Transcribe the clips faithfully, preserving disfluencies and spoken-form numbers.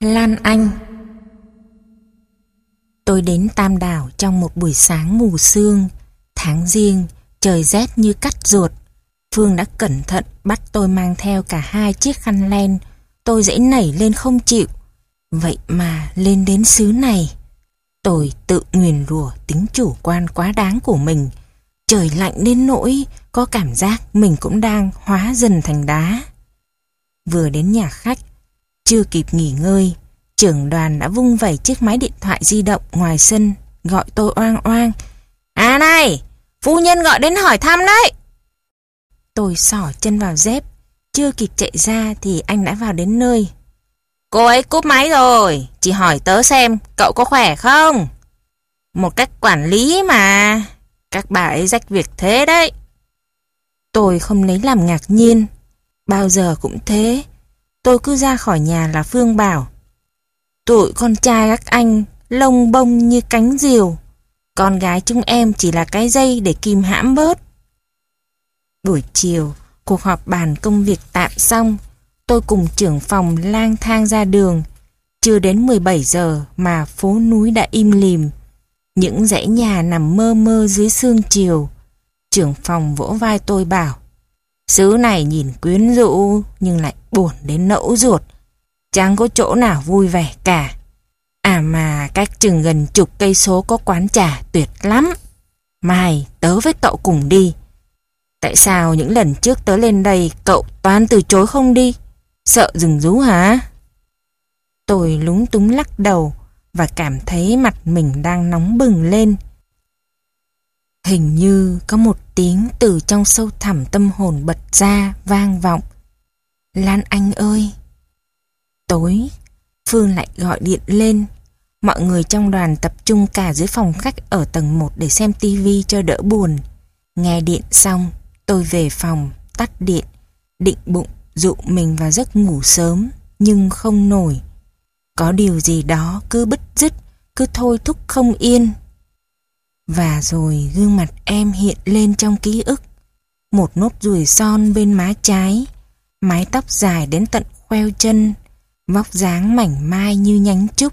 Lan Anh. Tôi đến Tam Đảo trong một buổi sáng mù sương, tháng giêng, trời rét như cắt ruột. Phương đã cẩn thận bắt tôi mang theo cả hai chiếc khăn len. Tôi giãy nảy lên không chịu. Vậy mà lên đến xứ này, tôi tự nguyền rủa tính chủ quan quá đáng của mình. Trời lạnh đến nỗi có cảm giác mình cũng đang hóa dần thành đá. Vừa đến nhà khách, chưa kịp nghỉ ngơi, trưởng đoàn đã vung vẩy chiếc máy điện thoại di động ngoài sân, gọi tôi oang oang. À này, phu nhân gọi đến hỏi thăm đấy. Tôi xỏ chân vào dép, chưa kịp chạy ra thì anh đã vào đến nơi. Cô ấy cúp máy rồi, chỉ hỏi tớ xem cậu có khỏe không? Một cách quản lý mà, các bà ấy rách việc thế đấy. Tôi không lấy làm ngạc nhiên, bao giờ cũng thế. Tôi cứ ra khỏi nhà là Phương bảo: tụi con trai các anh lông bông như cánh diều, con gái chúng em chỉ là cái dây để kìm hãm bớt. Buổi chiều, cuộc họp bàn công việc tạm xong, tôi cùng trưởng phòng lang thang ra đường. Chưa đến mười bảy giờ mà phố núi đã im lìm. Những dãy nhà nằm mơ mơ dưới sương chiều. Trưởng phòng vỗ vai tôi bảo: xứ này nhìn quyến rũ nhưng lại buồn đến nẫu ruột. Chẳng có chỗ nào vui vẻ cả. À mà cách chừng gần chục cây số có quán trà tuyệt lắm. Mai tớ với cậu cùng đi. Tại sao những lần trước tớ lên đây cậu toàn từ chối không đi? Sợ rừng rú hả? Tôi lúng túng lắc đầu và cảm thấy mặt mình đang nóng bừng lên. Hình như có một tiếng từ trong sâu thẳm tâm hồn bật ra vang vọng: Lan Anh ơi! Tối, Phương lại gọi điện lên. Mọi người trong đoàn tập trung cả dưới phòng khách ở tầng một để xem tivi cho đỡ buồn. Nghe điện xong, tôi về phòng, tắt điện, định bụng dụ mình vào giấc ngủ sớm, nhưng không nổi. Có điều gì đó cứ bứt rứt, cứ thôi thúc không yên. Và rồi gương mặt em hiện lên trong ký ức. Một nốt ruồi son bên má trái, mái tóc dài đến tận khoeo chân, vóc dáng mảnh mai như nhánh trúc.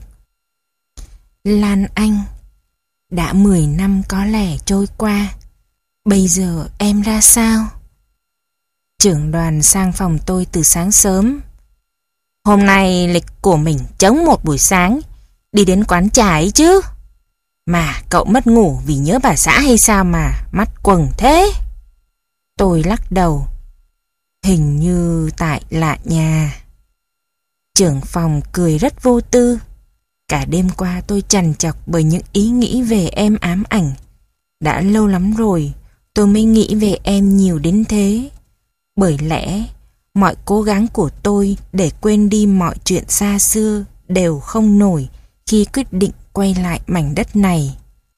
Lan Anh, đã mười năm có lẽ trôi qua, bây giờ em ra sao? Trưởng đoàn sang phòng tôi từ sáng sớm. Hôm nay lịch của mình trống một buổi sáng, đi đến quán trà ấy chứ. Mà cậu mất ngủ vì nhớ bà xã hay sao mà mắt quầng thế? Tôi lắc đầu. Hình như tại lạ nhà. Trưởng phòng cười rất vô tư. Cả đêm qua tôi trằn trọc bởi những ý nghĩ về em ám ảnh. Đã lâu lắm rồi tôi mới nghĩ về em nhiều đến thế. Bởi lẽ mọi cố gắng của tôi để quên đi mọi chuyện xa xưa đều không nổi khi quyết định quay lại mảnh đất này.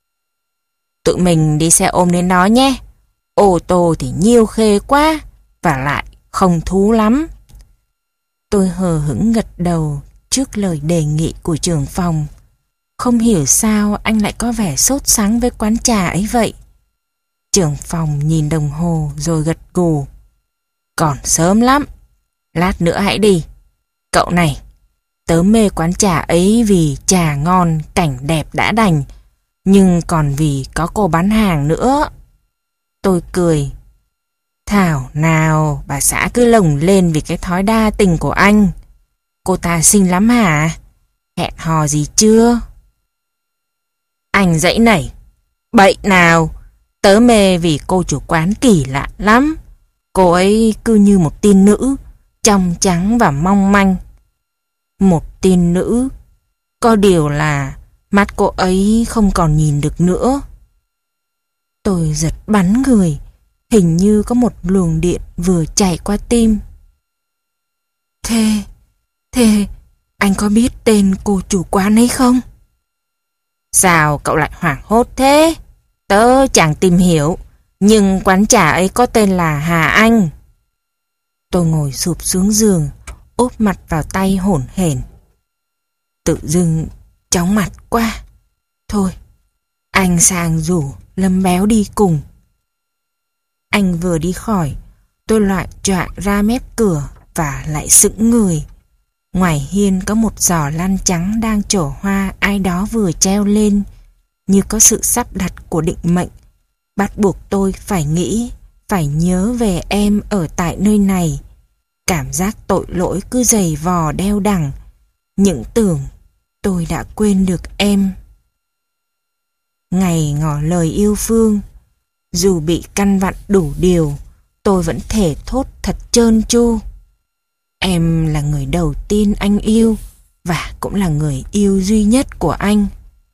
Tụi mình đi xe ôm đến đó nhé. Ô tô thì nhiêu khê quá, và lại không thú lắm. Tôi hờ hững gật đầu trước lời đề nghị của trưởng phòng. Không hiểu sao anh lại có vẻ sốt sắng với quán trà ấy vậy. Trưởng phòng nhìn đồng hồ rồi gật gù. Còn sớm lắm, lát nữa hãy đi. Cậu này, tớ mê quán trà ấy vì trà ngon, cảnh đẹp đã đành, nhưng còn vì có cô bán hàng nữa. Tôi cười. Thảo nào bà xã cứ lồng lên vì cái thói đa tình của anh. Cô ta xinh lắm hả? Hẹn hò gì chưa? Anh dãy nảy. Bậy nào, tớ mê vì cô chủ quán kỳ lạ lắm. Cô ấy cứ như một tiên nữ, trong trắng và mong manh. Một tiên nữ, có điều là mắt cô ấy không còn nhìn được nữa. Tôi giật bắn người, hình như có một luồng điện vừa chạy qua tim. Thế, thế anh có biết tên cô chủ quán ấy không? Sao cậu lại hoảng hốt thế? Tớ chẳng tìm hiểu, nhưng quán trà ấy có tên là Hà Anh. Tôi ngồi sụp xuống giường, úp mặt vào tay hổn hển. Tự dưng chóng mặt quá. Thôi, anh sang rủ Lâm Béo đi cùng. Anh vừa đi khỏi, tôi loạng choạng ra mép cửa và lại sững người. Ngoài hiên có một giỏ lan trắng đang trổ hoa ai đó vừa treo lên, như có sự sắp đặt của định mệnh, bắt buộc tôi phải nghĩ, phải nhớ về em ở tại nơi này. Cảm giác tội lỗi cứ dày vò đeo đẳng, những tưởng tôi đã quên được em. Ngày ngỏ lời yêu Phương, dù bị căn vặn đủ điều, tôi vẫn thể thốt thật trơn tru. Em là người đầu tiên anh yêu, và cũng là người yêu duy nhất của anh.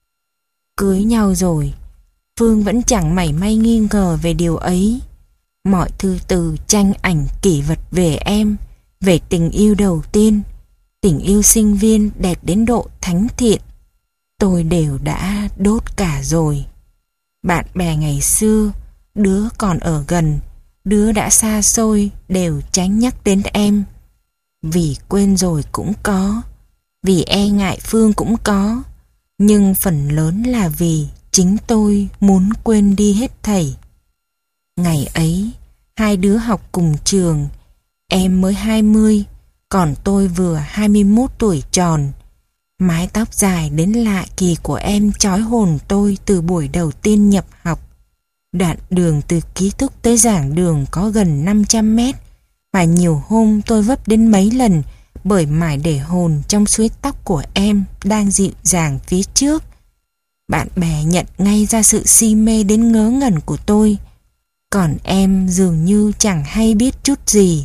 Cưới nhau rồi, Phương vẫn chẳng mảy may nghi ngờ về điều ấy. Mọi thư từ tranh ảnh kỷ vật về em, về tình yêu đầu tiên, tình yêu sinh viên đẹp đến độ thánh thiện, tôi đều đã đốt cả rồi. Bạn bè ngày xưa, đứa còn ở gần, đứa đã xa xôi đều tránh nhắc đến em. Vì quên rồi cũng có, vì e ngại Phương cũng có, nhưng phần lớn là vì chính tôi muốn quên đi hết thảy. Ngày ấy, hai đứa học cùng trường, em mới hai mươi, còn tôi vừa hai mươi mốt tuổi tròn. Mái tóc dài đến lạ kỳ của em trói hồn tôi từ buổi đầu tiên nhập học. Đoạn đường từ ký túc tới giảng đường có gần năm trăm mét, và nhiều hôm tôi vấp đến mấy lần bởi mải để hồn trong suối tóc của em đang dịu dàng phía trước. Bạn bè nhận ngay ra sự si mê đến ngớ ngẩn của tôi, còn em dường như chẳng hay biết chút gì.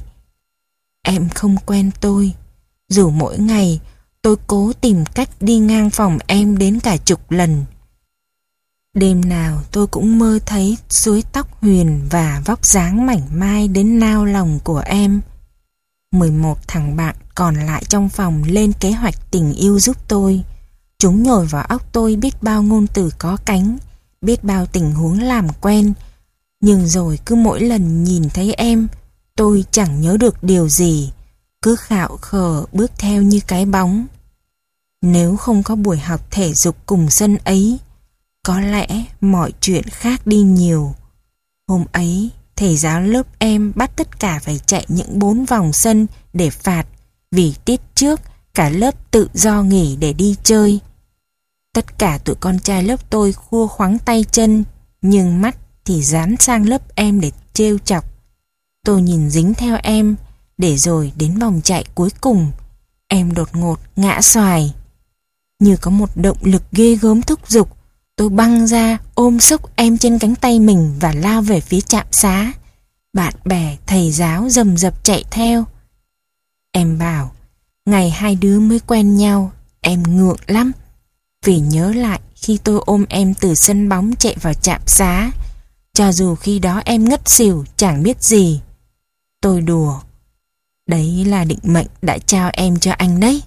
Em không quen tôi, dù mỗi ngày tôi cố tìm cách đi ngang phòng em đến cả chục lần. Đêm nào tôi cũng mơ thấy suối tóc huyền và vóc dáng mảnh mai đến nao lòng của em. Mười một thằng bạn còn lại trong phòng lên kế hoạch tình yêu giúp tôi. Chúng nhồi vào óc tôi biết bao ngôn từ có cánh, biết bao tình huống làm quen. Nhưng rồi cứ mỗi lần nhìn thấy em, tôi chẳng nhớ được điều gì, cứ khạo khờ bước theo như cái bóng. Nếu không có buổi học thể dục cùng sân ấy, có lẽ mọi chuyện khác đi nhiều. Hôm ấy, thầy giáo lớp em bắt tất cả phải chạy những bốn vòng sân để phạt, vì tiết trước cả lớp tự do nghỉ để đi chơi. Tất cả tụi con trai lớp tôi khua khoắng tay chân, nhưng mắt thì dán sang lớp em để trêu chọc. Tôi nhìn dính theo em, để rồi đến vòng chạy cuối cùng, em đột ngột ngã xoài. Như có một động lực ghê gớm thúc giục, tôi băng ra ôm xốc em trên cánh tay mình và lao về phía trạm xá. Bạn bè, thầy giáo rầm rập chạy theo. Em bảo, ngày hai đứa mới quen nhau, em ngượng lắm. Vì nhớ lại khi tôi ôm em từ sân bóng chạy vào trạm xá, cho dù khi đó em ngất xỉu chẳng biết gì. Tôi đùa, đấy là định mệnh đã trao em cho anh đấy.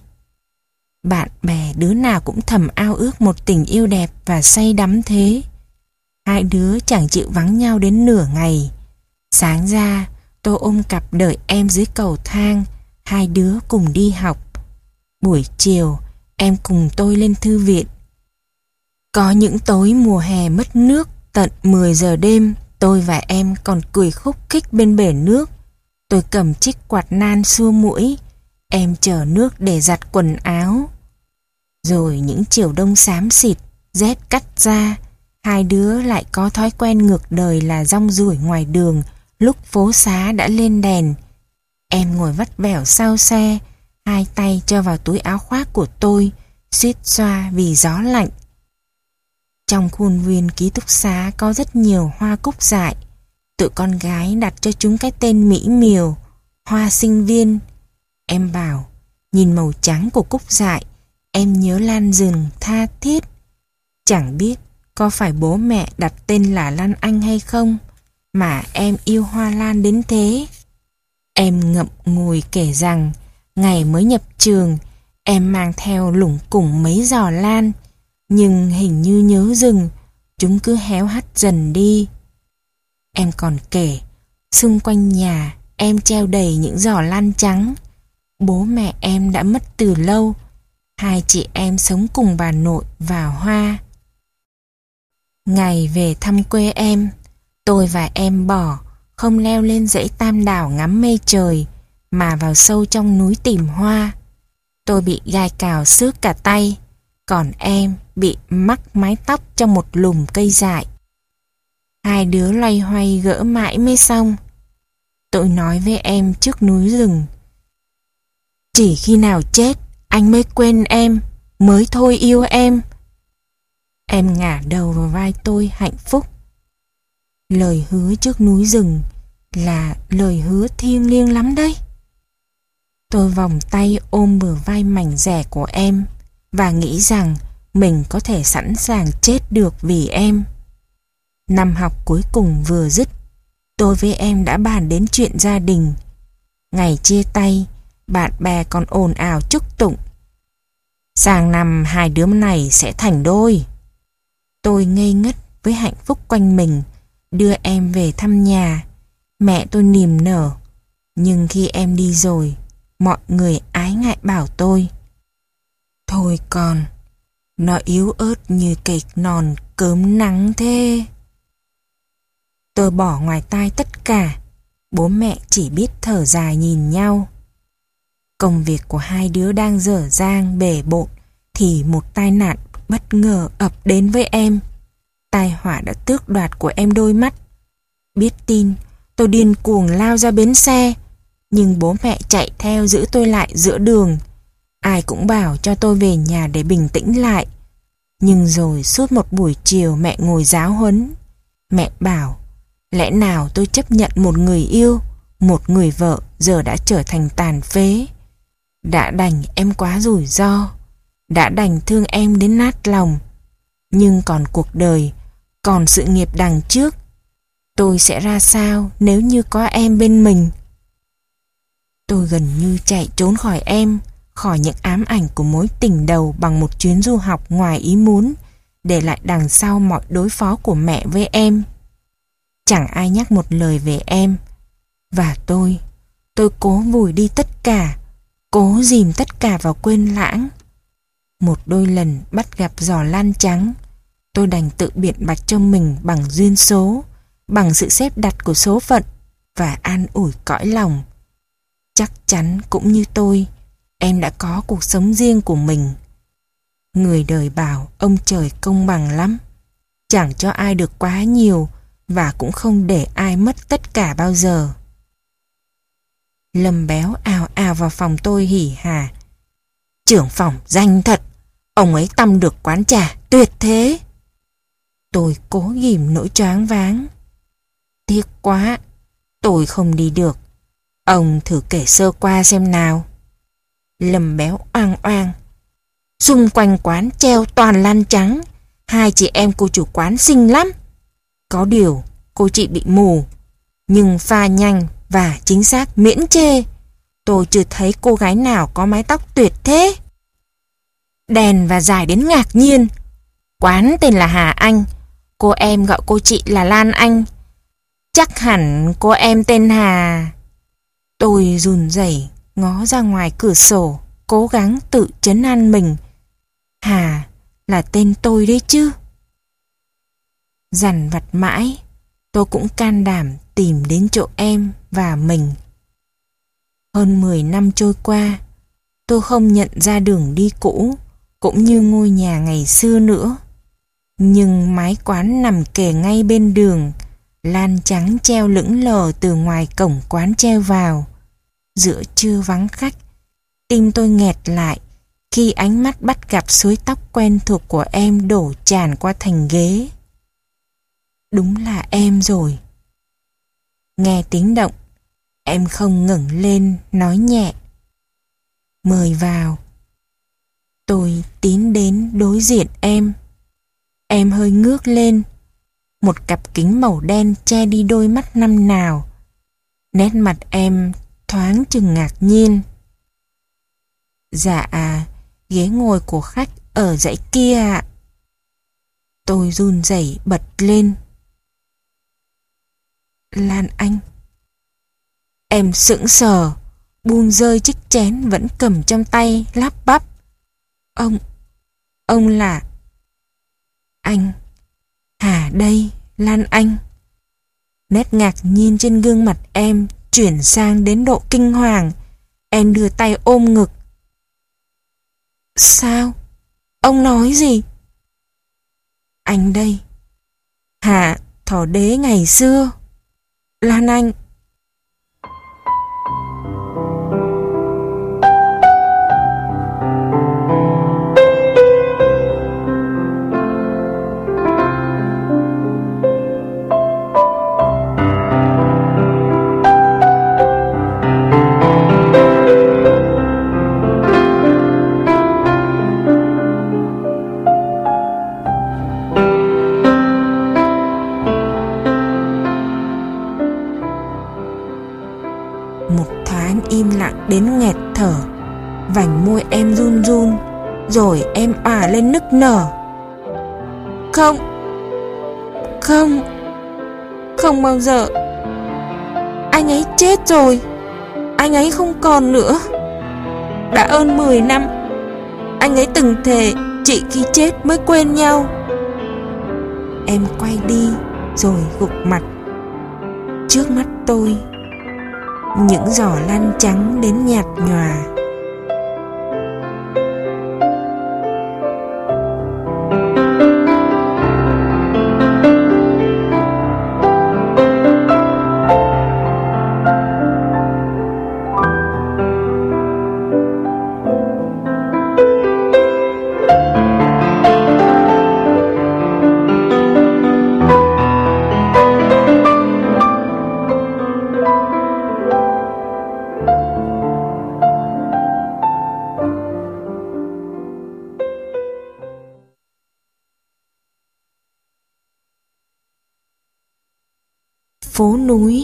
Bạn bè đứa nào cũng thầm ao ước một tình yêu đẹp và say đắm thế. Hai đứa chẳng chịu vắng nhau đến nửa ngày. Sáng ra tôi ôm cặp đợi em dưới cầu thang, hai đứa cùng đi học. Buổi chiều em cùng tôi lên thư viện. Có những tối mùa hè mất nước, tận mười giờ đêm tôi và em còn cười khúc khích bên bể nước. Tôi cầm chiếc quạt nan xua mũi, em chở nước để giặt quần áo. Rồi những chiều đông xám xịt, rét cắt da, hai đứa lại có thói quen ngược đời là rong ruổi ngoài đường lúc phố xá đã lên đèn. Em ngồi vắt vẻo sau xe, hai tay cho vào túi áo khoác của tôi, suýt xoa vì gió lạnh. Trong khuôn viên ký túc xá có rất nhiều hoa cúc dại. Tụi con gái đặt cho chúng cái tên mỹ miều, hoa sinh viên. Em bảo, nhìn màu trắng của cúc dại, em nhớ lan rừng tha thiết. Chẳng biết có phải bố mẹ đặt tên là Lan Anh hay không, mà em yêu hoa lan đến thế. Em ngậm ngùi kể rằng, ngày mới nhập trường, em mang theo lủng củng mấy giò lan, nhưng hình như nhớ rừng, chúng cứ héo hắt dần đi. Em còn kể, xung quanh nhà em treo đầy những giò lan trắng. Bố mẹ em đã mất từ lâu, hai chị em sống cùng bà nội và Hoa. Ngày về thăm quê em, tôi và em bỏ, không leo lên dãy Tam Đảo ngắm mây trời, mà vào sâu trong núi tìm hoa. Tôi bị gai cào xước cả tay, còn em bị mắc mái tóc trong một lùm cây dại. Hai đứa loay hoay gỡ mãi mới xong. Tôi nói với em trước núi rừng: chỉ khi nào chết anh mới quên em, mới thôi yêu em. Em ngả đầu vào vai tôi hạnh phúc. Lời hứa trước núi rừng là lời hứa thiêng liêng lắm đấy. Tôi vòng tay ôm bờ vai mảnh dẻ của em và nghĩ rằng mình có thể sẵn sàng chết được vì em. Năm học cuối cùng vừa dứt, tôi với em đã bàn đến chuyện gia đình. Ngày chia tay, bạn bè còn ồn ào chúc tụng: sang năm hai đứa này sẽ thành đôi. Tôi ngây ngất với hạnh phúc quanh mình, đưa em về thăm nhà. Mẹ tôi niềm nở, nhưng khi em đi rồi, mọi người ái ngại bảo tôi: thôi con, nó yếu ớt như cây non cớm nắng thế. Tôi bỏ ngoài tai tất cả, bố mẹ chỉ biết thở dài nhìn nhau. Công việc của hai đứa đang dở dang bể bộn thì một tai nạn bất ngờ ập đến với em. Tai họa đã tước đoạt của em đôi mắt. Biết tin, tôi điên cuồng lao ra bến xe, nhưng bố mẹ chạy theo giữ tôi lại giữa đường. Ai cũng bảo cho tôi về nhà để bình tĩnh lại. Nhưng rồi suốt một buổi chiều mẹ ngồi giáo huấn. Mẹ bảo, lẽ nào tôi chấp nhận một người yêu, một người vợ giờ đã trở thành tàn phế. Đã đành em quá rủi ro, đã đành thương em đến nát lòng. Nhưng còn cuộc đời, còn sự nghiệp đằng trước, tôi sẽ ra sao nếu như có em bên mình? Tôi gần như chạy trốn khỏi em, khỏi những ám ảnh của mối tình đầu bằng một chuyến du học ngoài ý muốn, để lại đằng sau mọi đối phó của mẹ với em. Chẳng ai nhắc một lời về em. Và tôi, tôi cố vùi đi tất cả, cố dìm tất cả vào quên lãng. Một đôi lần bắt gặp giò lan trắng, tôi đành tự biện bạch cho mình bằng duyên số, bằng sự xếp đặt của số phận, và an ủi cõi lòng. Chắc chắn cũng như tôi, em đã có cuộc sống riêng của mình. Người đời bảo ông trời công bằng lắm, chẳng cho ai được quá nhiều và cũng không để ai mất tất cả bao giờ. Lâm Béo ào ào vào phòng tôi hỉ hả: trưởng phòng danh thật, ông ấy tăm được quán trà tuyệt thế. Tôi cố ghìm nỗi choáng váng. Tiếc quá, tôi không đi được. Ông thử kể sơ qua xem nào. Lâm Béo oang oang: xung quanh quán treo toàn lan trắng, hai chị em cô chủ quán xinh lắm. Có điều cô chị bị mù, nhưng pha nhanh và chính xác miễn chê. Tôi chưa thấy cô gái nào có mái tóc tuyệt thế, đèn và dài đến ngạc nhiên. Quán tên là Hà Anh, cô em gọi cô chị là Lan Anh. Chắc hẳn cô em tên Hà. Tôi run rẩy ngó ra ngoài cửa sổ, cố gắng tự trấn an mình. Hà là tên tôi đấy chứ. Dằn vặt mãi, tôi cũng can đảm tìm đến chỗ em và mình. Hơn mười năm trôi qua, tôi không nhận ra đường đi cũ, cũng như ngôi nhà ngày xưa nữa. Nhưng mái quán nằm kề ngay bên đường, lan trắng treo lững lờ từ ngoài cổng quán treo vào. Giữa trưa vắng khách, tim tôi nghẹt lại khi ánh mắt bắt gặp suối tóc quen thuộc của em đổ tràn qua thành ghế. Đúng là em rồi. Nghe tiếng động, em không ngẩng lên nói nhẹ: mời vào. Tôi tiến đến đối diện em. Em hơi ngước lên. Một cặp kính màu đen che đi đôi mắt năm nào. Nét mặt em thoáng chừng ngạc nhiên. Dạ à, ghế ngồi của khách ở dãy kia ạ. Tôi run rẩy bật lên. Lan Anh. Em sững sờ, buông rơi chiếc chén vẫn cầm trong tay, lắp bắp: Ông, ông là... Anh, Hà đây, Lan Anh. Nét ngạc nhiên trên gương mặt em chuyển sang đến độ kinh hoàng. Em đưa tay ôm ngực. Sao? Ông nói gì? Anh đây. Hà, thỏ đế ngày xưa. Lan Anh. Im lặng đến nghẹt thở. Vành môi em run run, rồi em òa lên nức nở. Không, không, không bao giờ. Anh ấy chết rồi. Anh ấy không còn nữa. Đã hơn mười năm. Anh ấy từng thề chỉ khi chết mới quên nhau. Em quay đi rồi gục mặt. Trước mắt tôi những giỏ lan trắng đến nhạt nhòa. Phố núi.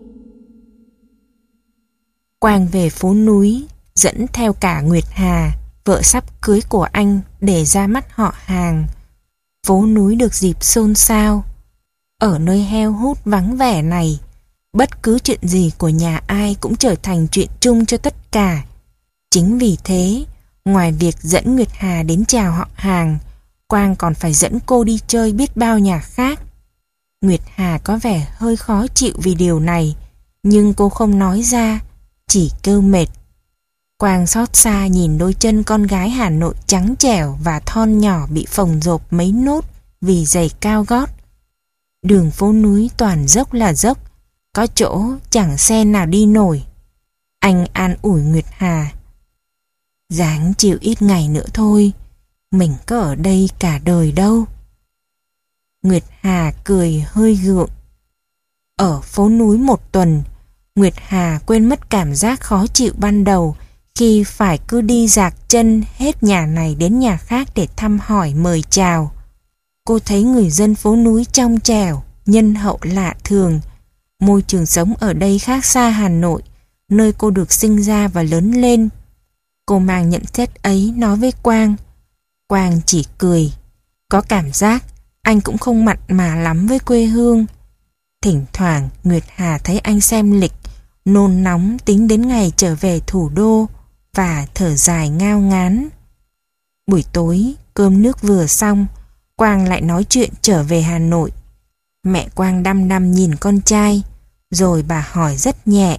Quang về phố núi, dẫn theo cả Nguyệt Hà, vợ sắp cưới của anh, để ra mắt họ hàng. Phố núi được dịp xôn xao. Ở nơi heo hút vắng vẻ này, bất cứ chuyện gì của nhà ai cũng trở thành chuyện chung cho tất cả. Chính vì thế, ngoài việc dẫn Nguyệt Hà đến chào họ hàng, Quang còn phải dẫn cô đi chơi biết bao nhà khác. Nguyệt Hà có vẻ hơi khó chịu vì điều này, nhưng cô không nói ra, chỉ kêu mệt. Quang xót xa nhìn đôi chân con gái Hà Nội trắng trẻo và thon nhỏ bị phồng rộp mấy nốt vì giày cao gót. Đường phố núi toàn dốc là dốc, có chỗ chẳng xe nào đi nổi. Anh an ủi Nguyệt Hà. Ráng chịu ít ngày nữa thôi, mình có ở đây cả đời đâu. Nguyệt Hà cười hơi gượng. Ở phố núi một tuần, Nguyệt Hà quên mất cảm giác khó chịu ban đầu khi phải cứ đi dạc chân hết nhà này đến nhà khác để thăm hỏi mời chào. Cô thấy người dân phố núi trong trẻo, nhân hậu lạ thường. Môi trường sống ở đây khác xa Hà Nội, nơi cô được sinh ra và lớn lên. Cô mang nhận xét ấy nói với Quang. Quang chỉ cười. Có cảm giác anh cũng không mặn mà lắm với quê hương. Thỉnh thoảng Nguyệt Hà thấy anh xem lịch, nôn nóng tính đến ngày trở về thủ đô và thở dài ngao ngán. Buổi tối, cơm nước vừa xong, Quang lại nói chuyện trở về Hà Nội. Mẹ Quang đăm đăm nhìn con trai, rồi bà hỏi rất nhẹ.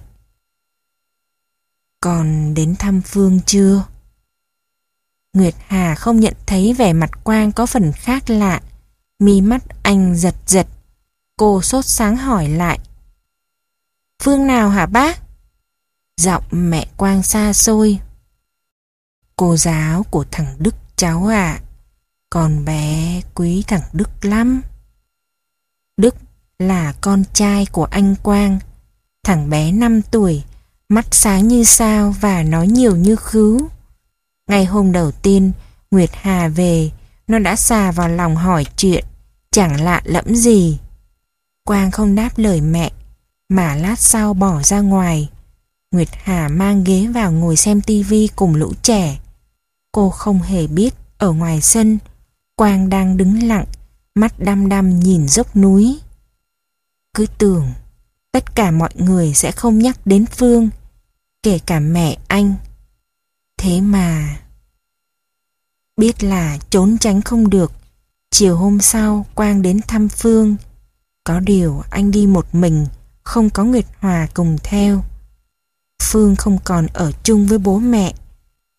Con đến thăm Phương chưa? Nguyệt Hà không nhận thấy vẻ mặt Quang có phần khác lạ. Mi mắt anh giật giật. Cô sốt sáng hỏi lại. Phương nào hả bác? Giọng mẹ Quang xa xôi. Cô giáo của thằng Đức cháu ạ. À. Con bé quý thằng Đức lắm. Đức là con trai của anh Quang. Thằng bé năm tuổi, mắt sáng như sao và nói nhiều như khứu. Ngày hôm đầu tiên Nguyệt Hà về, nó đã xà vào lòng hỏi chuyện, chẳng lạ lẫm gì. Quang không đáp lời mẹ, mà lát sau bỏ ra ngoài. Nguyệt Hà mang ghế vào ngồi xem tivi cùng lũ trẻ. Cô không hề biết ở ngoài sân, Quang đang đứng lặng, mắt đăm đăm nhìn dốc núi. Cứ tưởng tất cả mọi người sẽ không nhắc đến Phương, kể cả mẹ anh. Thế mà... Biết là trốn tránh không được, chiều hôm sau Quang đến thăm Phương. Có điều anh đi một mình, không có Nguyệt Hòa cùng theo. Phương không còn ở chung với bố mẹ.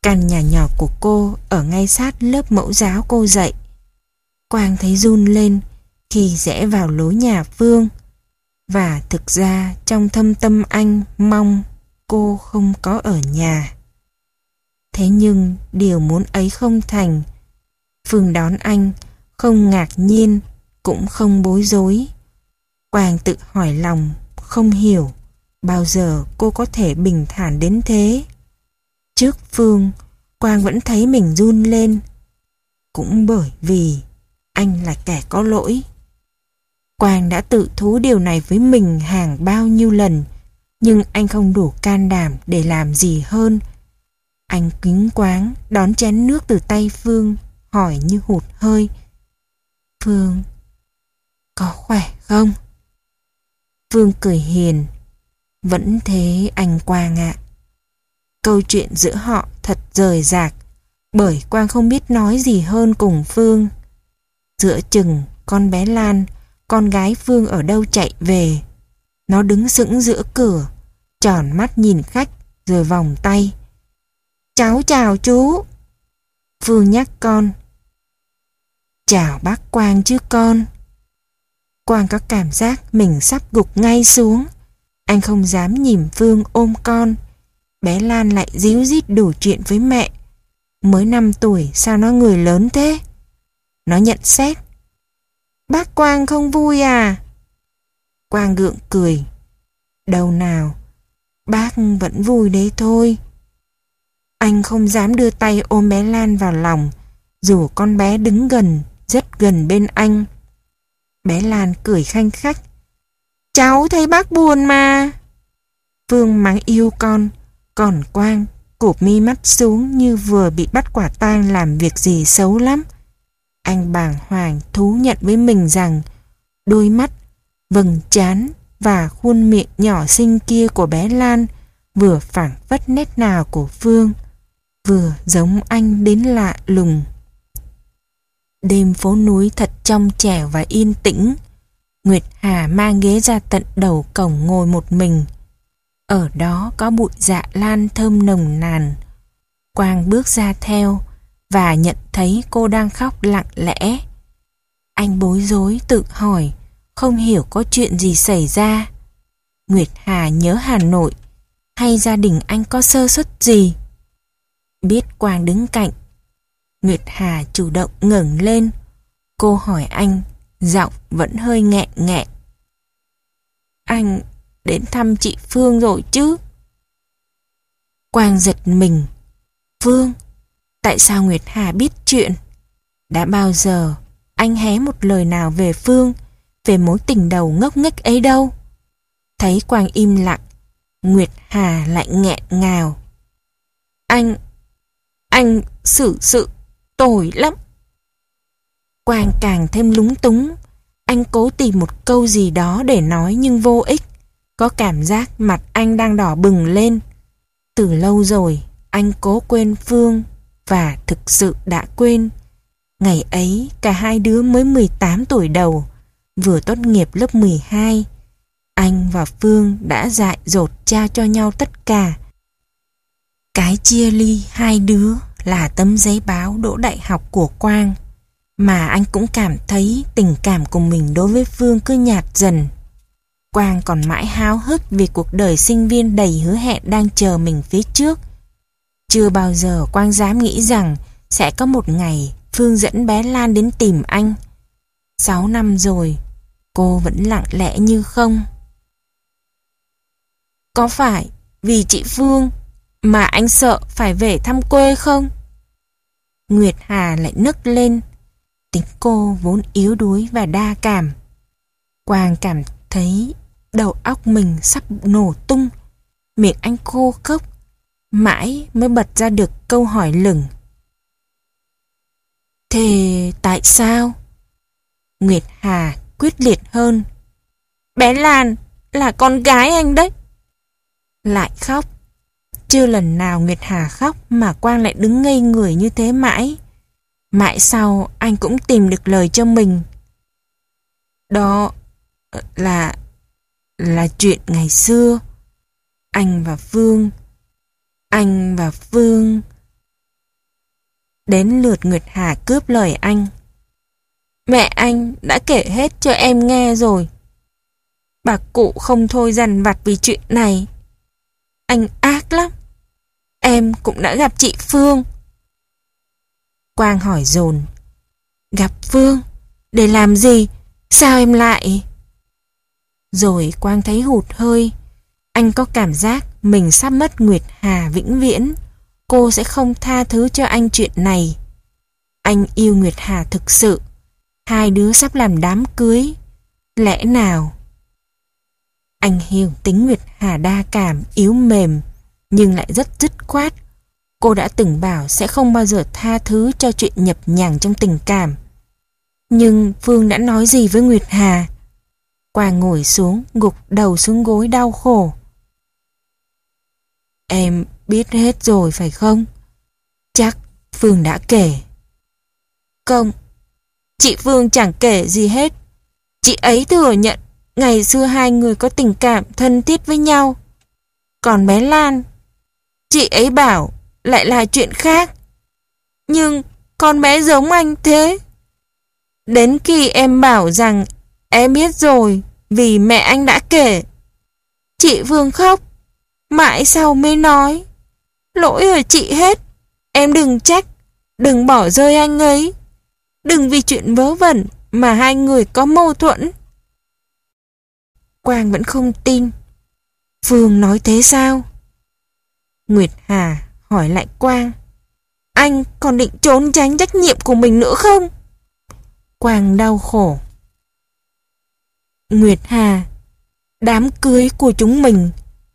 Căn nhà nhỏ của cô ở ngay sát lớp mẫu giáo cô dạy. Quang thấy run lên khi rẽ vào lối nhà Phương. Và thực ra trong thâm tâm anh mong cô không có ở nhà. Thế nhưng điều muốn ấy không thành. Phương đón anh, không ngạc nhiên, cũng không bối rối. Quang tự hỏi lòng, không hiểu bao giờ cô có thể bình thản đến thế. Trước Phương, Quang vẫn thấy mình run lên. Cũng bởi vì anh là kẻ có lỗi. Quang đã tự thú điều này với mình hàng bao nhiêu lần, nhưng anh không đủ can đảm để làm gì hơn. Anh kính quáng đón chén nước từ tay Phương, hỏi như hụt hơi. Phương, có khỏe không? Phương cười hiền. Vẫn thế anh Quang ạ. Câu chuyện giữa họ thật rời rạc, bởi Quang không biết nói gì hơn cùng Phương. Giữa chừng con bé Lan, con gái Phương ở đâu chạy về. Nó đứng sững giữa cửa, tròn mắt nhìn khách rồi vòng tay. Cháu chào chú. Phương nhắc con. Chào bác Quang chứ con. Quang có cảm giác mình sắp gục ngay xuống. Anh không dám nhìn Phương ôm con. Bé Lan lại díu dít đủ chuyện với mẹ. Mới năm tuổi sao nó người lớn thế? Nó nhận xét. Bác Quang không vui à? Quang gượng cười. Đâu nào, bác vẫn vui đấy thôi. Anh không dám đưa tay ôm bé Lan vào lòng, dù con bé đứng gần, rất gần bên anh. Bé Lan cười khanh khách. Cháu thấy bác buồn mà. Phương mắng yêu con, còn Quang cụp mi mắt xuống như vừa bị bắt quả tang làm việc gì xấu lắm. Anh bàng hoàng thú nhận với mình rằng đôi mắt, vầng trán và khuôn miệng nhỏ xinh kia của bé Lan vừa phảng phất nét nào của Phương, vừa giống anh đến lạ lùng. Đêm phố núi thật trong trẻo và yên tĩnh. Nguyệt Hà mang ghế ra tận đầu cổng ngồi một mình. Ở đó có bụi dạ lan thơm nồng nàn. Quang bước ra theo và nhận thấy cô đang khóc lặng lẽ. Anh bối rối tự hỏi, không hiểu có chuyện gì xảy ra. Nguyệt Hà nhớ Hà Nội, hay gia đình anh có sơ suất gì? Biết Quang đứng cạnh, Nguyệt Hà chủ động ngẩng lên. Cô hỏi anh, giọng vẫn hơi nghẹn nghẹn. Anh đến thăm chị Phương rồi chứ? Quang giật mình. Phương? Tại sao Nguyệt Hà biết chuyện? Đã bao giờ anh hé một lời nào về Phương, về mối tình đầu ngốc nghếch ấy đâu? Thấy Quang im lặng, Nguyệt Hà lại nghẹn ngào. Anh, anh xử sự tồi lắm. Quang càng thêm lúng túng. Anh cố tìm một câu gì đó để nói nhưng vô ích. Có cảm giác mặt anh đang đỏ bừng lên. Từ lâu rồi anh cố quên Phương, và thực sự đã quên. Ngày ấy cả hai đứa mới mười tám tuổi đầu, vừa tốt nghiệp lớp mười hai. Anh và Phương đã dại dột trao cho nhau tất cả. Cái chia ly hai đứa là tấm giấy báo đỗ đại học của Quang, mà anh cũng cảm thấy tình cảm của mình đối với Phương cứ nhạt dần. Quang còn mãi háo hức vì cuộc đời sinh viên đầy hứa hẹn đang chờ mình phía trước. Chưa bao giờ Quang dám nghĩ rằng sẽ có một ngày Phương dẫn bé Lan đến tìm anh. Sáu năm rồi, cô vẫn lặng lẽ như không. Có phải vì chị Phương mà anh sợ phải về thăm quê không? Nguyệt Hà lại nức lên. Tính cô vốn yếu đuối và đa cảm. Quang cảm thấy đầu óc mình sắp nổ tung. Miệng anh khô khốc, mãi mới bật ra được câu hỏi lửng. Thế tại sao? Nguyệt Hà quyết liệt hơn. Bé Lan là con gái anh đấy. Lại khóc. Chưa lần nào Nguyệt Hà khóc mà Quang lại đứng ngây người như thế mãi. Mãi sau anh cũng tìm được lời cho mình. Đó là là chuyện ngày xưa. Anh và Phương Anh và Phương Đến lượt Nguyệt Hà cướp lời anh. Mẹ anh đã kể hết cho em nghe rồi. Bà cụ không thôi dằn vặt vì chuyện này. Anh ác lắm. Em cũng đã gặp chị Phương. Quang hỏi dồn. Gặp Phương? Để làm gì? Sao em lại... Rồi Quang thấy hụt hơi. Anh có cảm giác mình sắp mất Nguyệt Hà vĩnh viễn. Cô sẽ không tha thứ cho anh chuyện này. Anh yêu Nguyệt Hà thực sự. Hai đứa sắp làm đám cưới. Lẽ nào... Anh hiểu tính Nguyệt Hà đa cảm, yếu mềm, nhưng lại rất dứt khoát. Cô đã từng bảo sẽ không bao giờ tha thứ cho chuyện nhập nhằng trong tình cảm. Nhưng Phương đã nói gì với Nguyệt Hà? Quang ngồi xuống, gục đầu xuống gối đau khổ. Em biết hết rồi phải không? Chắc Phương đã kể. Không, chị Phương chẳng kể gì hết. Chị ấy thừa nhận ngày xưa hai người có tình cảm thân thiết với nhau. Còn bé Lan, chị ấy bảo lại là chuyện khác. Nhưng con bé giống anh thế. Đến khi em bảo rằng em biết rồi vì mẹ anh đã kể, chị Phương khóc. Mãi sau mới nói, lỗi ở chị hết. Em đừng trách, đừng bỏ rơi anh ấy. Đừng vì chuyện vớ vẩn mà hai người có mâu thuẫn. Quang vẫn không tin. Phương nói thế sao? Nguyệt Hà hỏi lại Quang. Anh còn định trốn tránh trách nhiệm của mình nữa không? Quang đau khổ. Nguyệt Hà, đám cưới của chúng mình.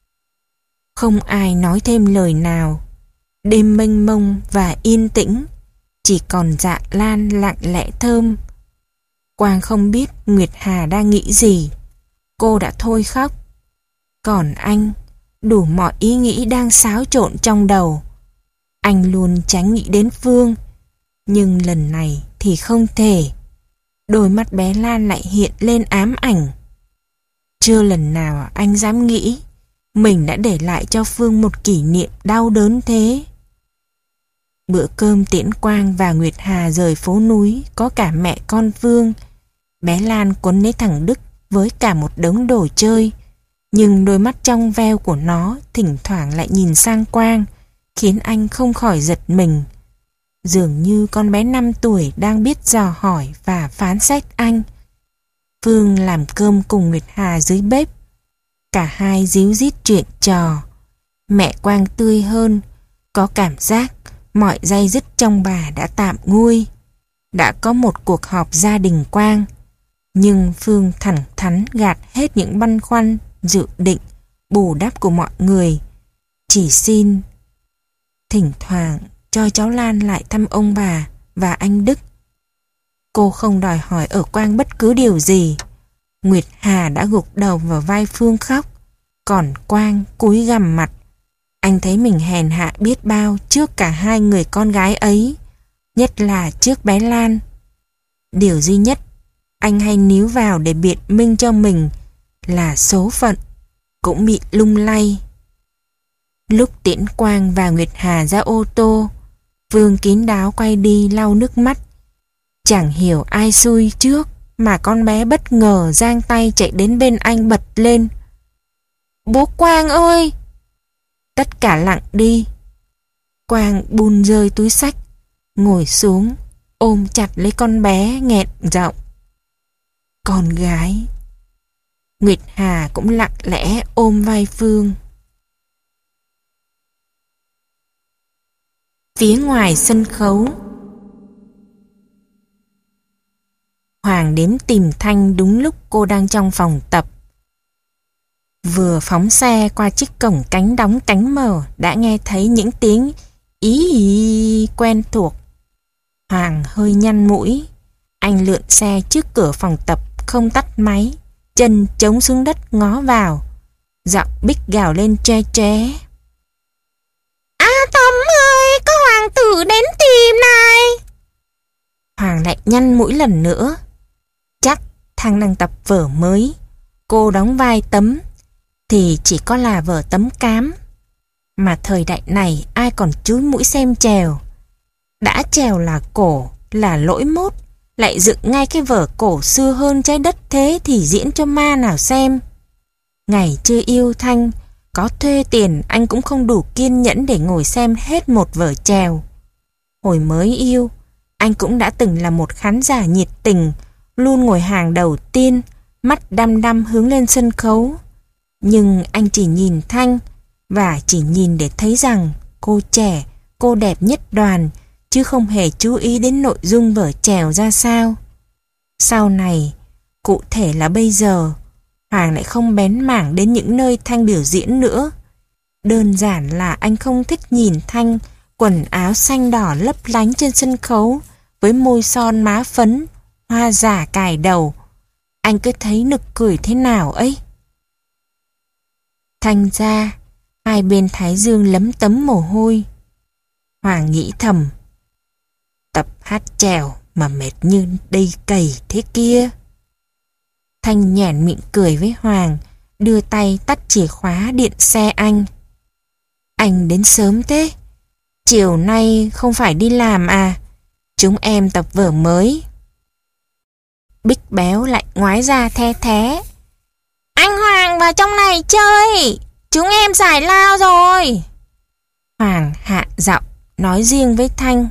Không ai nói thêm lời nào. Đêm mênh mông và yên tĩnh, chỉ còn dạ lan lặng lẽ thơm. Quang không biết Nguyệt Hà đang nghĩ gì. Cô đã thôi khóc. Còn anh, đủ mọi ý nghĩ đang xáo trộn trong đầu. Anh luôn tránh nghĩ đến Phương, nhưng lần này thì không thể. Đôi mắt bé Lan lại hiện lên ám ảnh. Chưa lần nào anh dám nghĩ mình đã để lại cho Phương một kỷ niệm đau đớn thế. Bữa cơm tiễn Quang và Nguyệt Hà rời phố núi có cả mẹ con Phương. Bé Lan quấn lấy thằng Đức với cả một đống đồ chơi, nhưng đôi mắt trong veo của nó thỉnh thoảng lại nhìn sang Quang, khiến anh không khỏi giật mình. Dường như con bé năm tuổi đang biết dò hỏi và phán xét anh. Phương làm cơm cùng Nguyệt Hà dưới bếp. Cả hai díu dít chuyện trò. Mẹ Quang tươi hơn, có cảm giác mọi day dứt trong bà đã tạm nguôi. Đã có một cuộc họp gia đình Quang. Nhưng Phương thẳng thắn gạt hết những băn khoăn, dự định, bù đắp của mọi người. Chỉ xin thỉnh thoảng cho cháu Lan lại thăm ông bà và anh Đức. Cô không đòi hỏi ở Quang bất cứ điều gì. Nguyệt Hà đã gục đầu vào vai Phương khóc, còn Quang cúi gằm mặt. Anh thấy mình hèn hạ biết bao trước cả hai người con gái ấy, nhất là trước bé Lan. Điều duy nhất anh hay níu vào để biện minh cho mình là số phận cũng bị lung lay. Lúc tiễn Quang và Nguyệt Hà ra ô tô, Phương kín đáo quay đi lau nước mắt. Chẳng hiểu ai xui trước mà con bé bất ngờ giang tay chạy đến bên anh bật lên. Bố Quang ơi! Tất cả lặng đi. Quang bun rơi túi xách, ngồi xuống, ôm chặt lấy con bé nghẹn giọng. Con gái. Nguyệt Hà cũng lặng lẽ ôm vai Phương. Phía ngoài sân khấu, Hoàng đến tìm Thanh đúng lúc cô đang trong phòng tập. Vừa phóng xe qua chiếc cổng cánh đóng cánh mở đã nghe thấy những tiếng ý, ý quen thuộc. Hoàng hơi nhăn mũi. Anh lượn xe trước cửa phòng tập, không tắt máy, chân chống xuống đất ngó vào. Giọng Bích gào lên tre tre. A Tấm ơi, có hoàng tử đến tìm này. Hoàng lại nhăn mũi lần nữa. Chắc Thăng đang tập vở mới. Cô đóng vai Tấm thì chỉ có là vở Tấm Cám. Mà thời đại này ai còn chúi mũi xem chèo. Đã trèo là cổ, là lỗi mốt, lại dựng ngay cái vở cổ xưa hơn trái đất thế thì diễn cho ma nào xem. Ngày chưa yêu Thanh, có thuê tiền anh cũng không đủ kiên nhẫn để ngồi xem hết một vở trèo. Hồi mới yêu, anh cũng đã từng là một khán giả nhiệt tình, luôn ngồi hàng đầu tiên, mắt đăm đăm hướng lên sân khấu. Nhưng anh chỉ nhìn Thanh, và chỉ nhìn để thấy rằng cô trẻ, cô đẹp nhất đoàn, chứ không hề chú ý đến nội dung vở trèo ra sao. Sau này, cụ thể là bây giờ, Hoàng lại không bén mảng đến những nơi Thanh biểu diễn nữa. Đơn giản là anh không thích nhìn Thanh quần áo xanh đỏ lấp lánh trên sân khấu với môi son má phấn, hoa giả cài đầu. Anh cứ thấy nực cười thế nào ấy. Thanh ra, hai bên thái dương lấm tấm mồ hôi. Hoàng nghĩ thầm, tập hát trèo mà mệt như đây cày thế kia. Thanh nhoẻn miệng cười với Hoàng, đưa tay tắt chìa khóa điện xe anh. Anh đến sớm thế, chiều nay không phải đi làm à? Chúng em tập vở mới. Bích béo lại ngoái ra the thé. Anh Hoàng vào trong này chơi, chúng em giải lao rồi. Hoàng hạ giọng nói riêng với Thanh.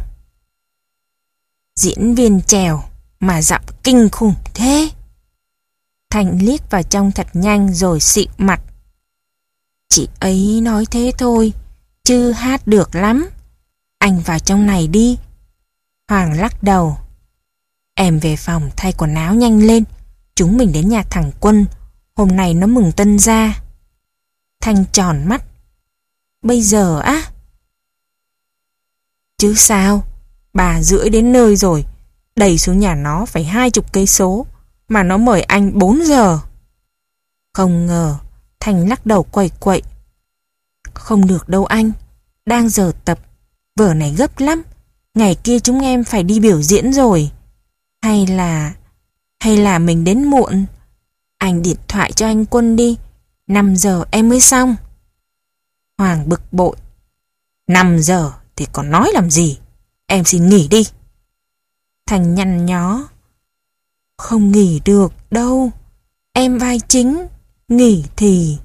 Diễn viên trèo mà giọng kinh khủng thế. Thanh liếc vào trong thật nhanh rồi xịu mặt. Chị ấy nói thế thôi, chứ hát được lắm. Anh vào trong này đi. Hoàng lắc đầu. Em về phòng thay quần áo nhanh lên, chúng mình đến nhà thằng Quân, hôm nay nó mừng tân gia. Thanh tròn mắt. Bây giờ á? Chứ sao, bà rưỡi đến nơi rồi, đẩy xuống nhà nó phải hai chục cây số, mà nó mời anh bốn giờ. Không ngờ, Thanh lắc đầu quậy quậy. Không được đâu anh, đang giờ tập, vở này gấp lắm, ngày kia chúng em phải đi biểu diễn rồi. Hay là... hay là mình đến muộn. Anh điện thoại cho anh Quân đi, năm giờ em mới xong. Hoàng bực bội. năm giờ thì còn nói làm gì, em xin nghỉ đi. Thanh nhăn nhó. Không nghỉ được đâu, em vai chính, nghỉ thì...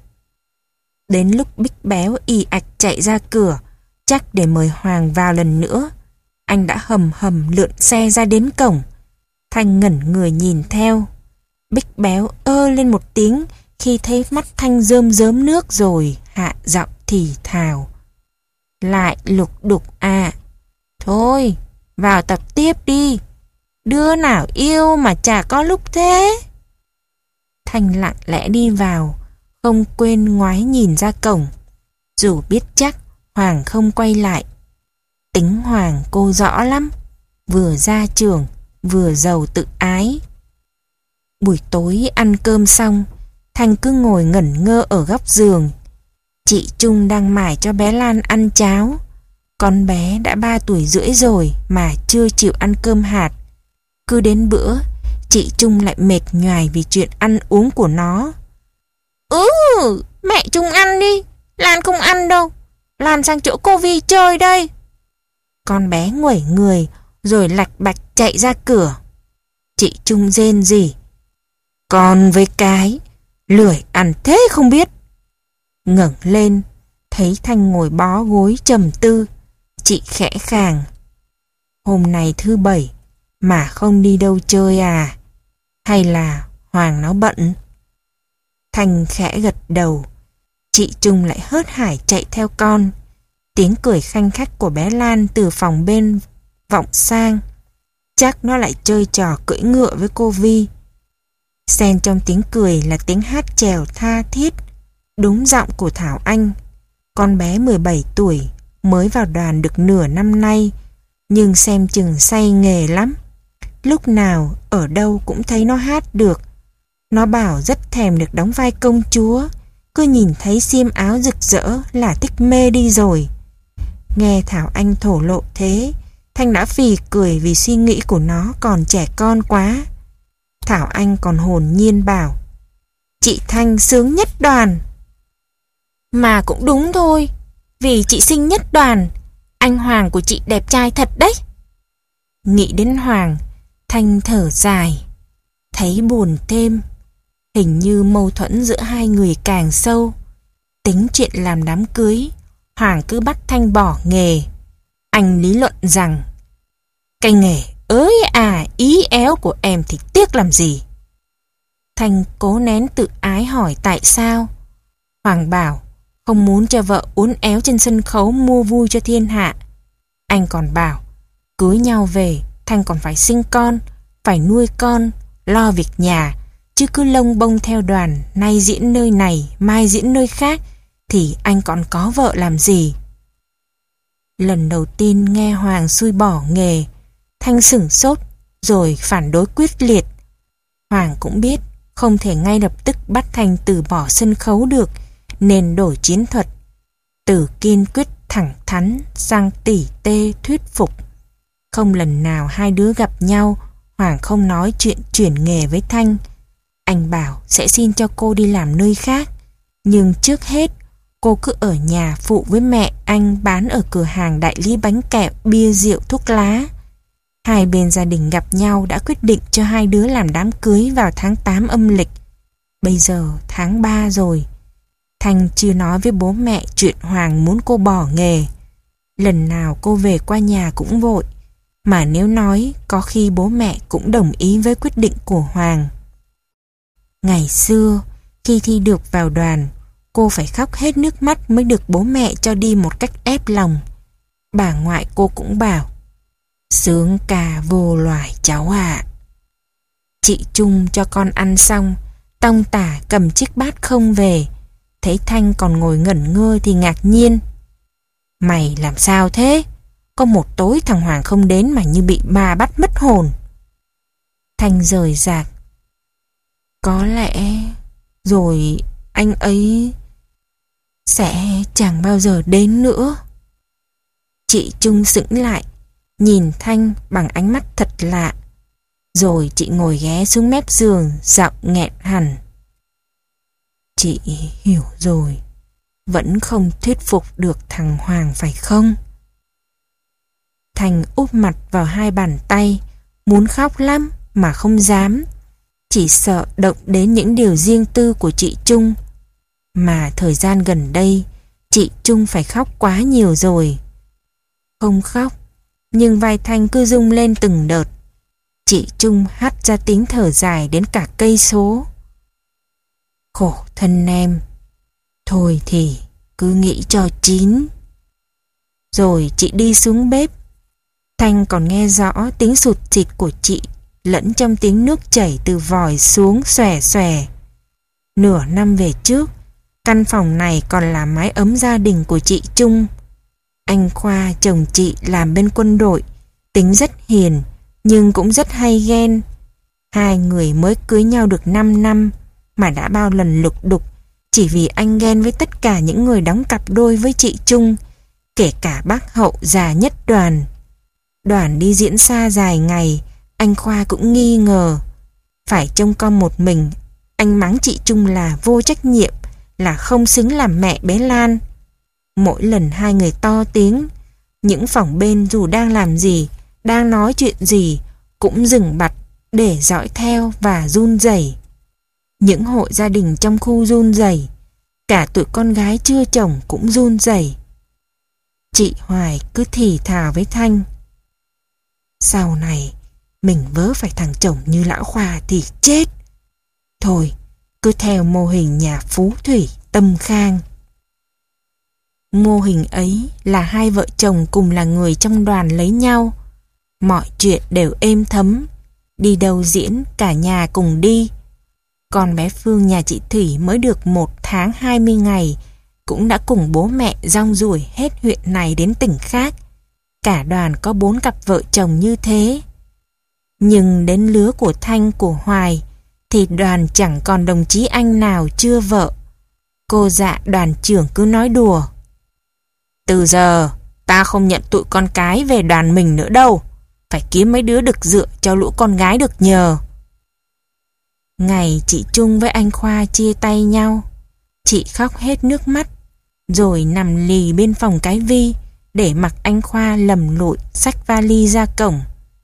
Đến lúc Bích béo ì ạch chạy ra cửa, chắc để mời Hoàng vào lần nữa. Anh đã hầm hầm lượn xe ra đến cổng. Thanh ngẩn người nhìn theo. Bích béo ơ lên một tiếng khi thấy mắt Thanh rơm rớm nước rồi hạ giọng thì thào. Lại lục đục à? Thôi, vào tập tiếp đi. Đứa nào yêu mà chả có lúc thế. Thanh lặng lẽ đi vào, không quên ngoái nhìn ra cổng, dù biết chắc Hoàng không quay lại. Tính Hoàng cô rõ lắm, vừa ra trường, vừa giàu tự ái. Buổi tối ăn cơm xong, Thanh cứ ngồi ngẩn ngơ ở góc giường. Chị Trung đang mải cho bé Lan ăn cháo. Con bé đã ba tuổi rưỡi rồi mà chưa chịu ăn cơm hạt. Cứ đến bữa, chị Trung lại mệt nhoài vì chuyện ăn uống của nó. Ừ, mẹ Trung ăn đi, Lan không ăn đâu. Lan sang chỗ cô Vi chơi đây. Con bé nguẩy người rồi lạch bạch chạy ra cửa. Chị Trung rên rỉ. Con với cái, lười ăn thế không biết. Ngẩng lên, thấy Thanh ngồi bó gối trầm tư. Chị khẽ khàng. Hôm nay thứ bảy mà không đi đâu chơi à? Hay là Hoàng nó bận? Thanh khẽ gật đầu. Chị Trung lại hớt hải chạy theo con. Tiếng cười khanh khách của bé Lan từ phòng bên vọng sang. Chắc nó lại chơi trò cưỡi ngựa với cô Vi. Xen trong tiếng cười là tiếng hát chèo tha thiết, đúng giọng của Thảo Anh. Con bé mười bảy tuổi, mới vào đoàn được nửa năm nay, nhưng xem chừng say nghề lắm. Lúc nào, ở đâu cũng thấy nó hát được. Nó bảo rất thèm được đóng vai công chúa, cứ nhìn thấy xiêm áo rực rỡ là thích mê đi rồi. Nghe Thảo Anh thổ lộ thế, Thanh đã phì cười vì suy nghĩ của nó còn trẻ con quá. Thảo Anh còn hồn nhiên bảo, chị Thanh sướng nhất đoàn. Mà cũng đúng thôi, vì chị xinh nhất đoàn. Anh Hoàng của chị đẹp trai thật đấy. Nghĩ đến Hoàng, Thanh thở dài, thấy buồn thêm. Hình như mâu thuẫn giữa hai người càng sâu. Tính chuyện làm đám cưới, Hoàng cứ bắt Thanh bỏ nghề. Anh lý luận rằng cái nghề ới à ý éo của em thì tiếc làm gì. Thanh cố nén tự ái hỏi tại sao. Hoàng bảo không muốn cho vợ uốn éo trên sân khấu mua vui cho thiên hạ. Anh còn bảo cưới nhau về Thanh còn phải sinh con, phải nuôi con, lo việc nhà, chứ cứ lông bông theo đoàn, nay diễn nơi này, mai diễn nơi khác, thì anh còn có vợ làm gì. Lần đầu tiên nghe Hoàng xui bỏ nghề, Thanh sửng sốt, rồi phản đối quyết liệt. Hoàng cũng biết không thể ngay lập tức bắt Thanh từ bỏ sân khấu được, nên đổi chiến thuật, từ kiên quyết thẳng thắn sang tỉ tê thuyết phục. Không lần nào hai đứa gặp nhau, Hoàng không nói chuyện chuyển nghề với Thanh. Anh bảo sẽ xin cho cô đi làm nơi khác, nhưng trước hết cô cứ ở nhà phụ với mẹ anh bán ở cửa hàng đại lý bánh kẹo, bia rượu, thuốc lá. Hai bên gia đình gặp nhau đã quyết định cho hai đứa làm đám cưới vào tháng tám âm lịch. Bây giờ tháng ba rồi. Thanh chưa nói với bố mẹ chuyện Hoàng muốn cô bỏ nghề. Lần nào cô về qua nhà cũng vội, mà nếu nói có khi bố mẹ cũng đồng ý với quyết định của Hoàng. Ngày xưa, khi thi được vào đoàn, cô phải khóc hết nước mắt mới được bố mẹ cho đi một cách ép lòng. Bà ngoại cô cũng bảo, sướng ca vô loài cháu ạ. Chị Trung cho con ăn xong, tong tả cầm chiếc bát không về. Thấy Thanh còn ngồi ngẩn ngơ thì ngạc nhiên. Mày làm sao thế? Có một tối thằng Hoàng không đến mà như bị ma bắt mất hồn. Thanh rời rạc. Có lẽ rồi anh ấy sẽ chẳng bao giờ đến nữa. Chị Trung sững lại, nhìn Thanh bằng ánh mắt thật lạ. Rồi chị ngồi ghé xuống mép giường, giọng nghẹn hẳn. Chị hiểu rồi, vẫn không thuyết phục được thằng Hoàng phải không? Thanh úp mặt vào hai bàn tay, muốn khóc lắm mà không dám. Chỉ sợ động đến những điều riêng tư của chị Trung. Mà thời gian gần đây, chị Trung phải khóc quá nhiều rồi. Không khóc, nhưng vai Thanh cứ rung lên từng đợt. Chị Trung hắt ra tiếng thở dài đến cả cây số. Khổ thân em. Thôi thì cứ nghĩ cho chín. Rồi chị đi xuống bếp. Thanh còn nghe rõ tiếng sụt sịt của chị lẫn trong tiếng nước chảy từ vòi xuống xòe xòe. Nửa năm về trước, căn phòng này còn là mái ấm gia đình của chị Trung. Anh Khoa chồng chị làm bên quân đội, tính rất hiền nhưng cũng rất hay ghen. Hai người mới cưới nhau được năm năm mà đã bao lần lục đục chỉ vì anh ghen với tất cả những người đóng cặp đôi với chị Trung, kể cả bác Hậu già nhất đoàn. Đoàn đi diễn xa dài ngày, anh Khoa cũng nghi ngờ. Phải trông con một mình, anh mắng chị Trung là vô trách nhiệm, là không xứng làm mẹ bé Lan. Mỗi lần hai người to tiếng, những phòng bên dù đang làm gì, đang nói chuyện gì, cũng dừng bặt để dõi theo và run rẩy. Những hội gia đình trong khu run rẩy, cả tụi con gái chưa chồng cũng run rẩy. Chị Hoài cứ thì thào với Thanh, sau này mình vớ phải thằng chồng như lão Khoa thì chết. Thôi, cứ theo mô hình nhà phú thủy Tâm Khang. Mô hình ấy là hai vợ chồng cùng là người trong đoàn lấy nhau. Mọi chuyện đều êm thấm. Đi đâu diễn cả nhà cùng đi. Còn bé Phương nhà chị Thủy mới được một tháng hai mươi ngày, cũng đã cùng bố mẹ rong ruổi hết huyện này đến tỉnh khác. Cả đoàn có bốn cặp vợ chồng như thế. Nhưng đến lứa của Thanh, của Hoài thì đoàn chẳng còn đồng chí anh nào chưa vợ. Cô dạ đoàn trưởng cứ nói đùa, từ giờ ta không nhận tụi con cái về đoàn mình nữa đâu, phải kiếm mấy đứa đực dựa cho lũ con gái được nhờ. Ngày chị Trung với anh Khoa chia tay nhau, chị khóc hết nước mắt, rồi nằm lì bên phòng cái Vi để mặc anh Khoa lầm lụi xách vali ra cổng.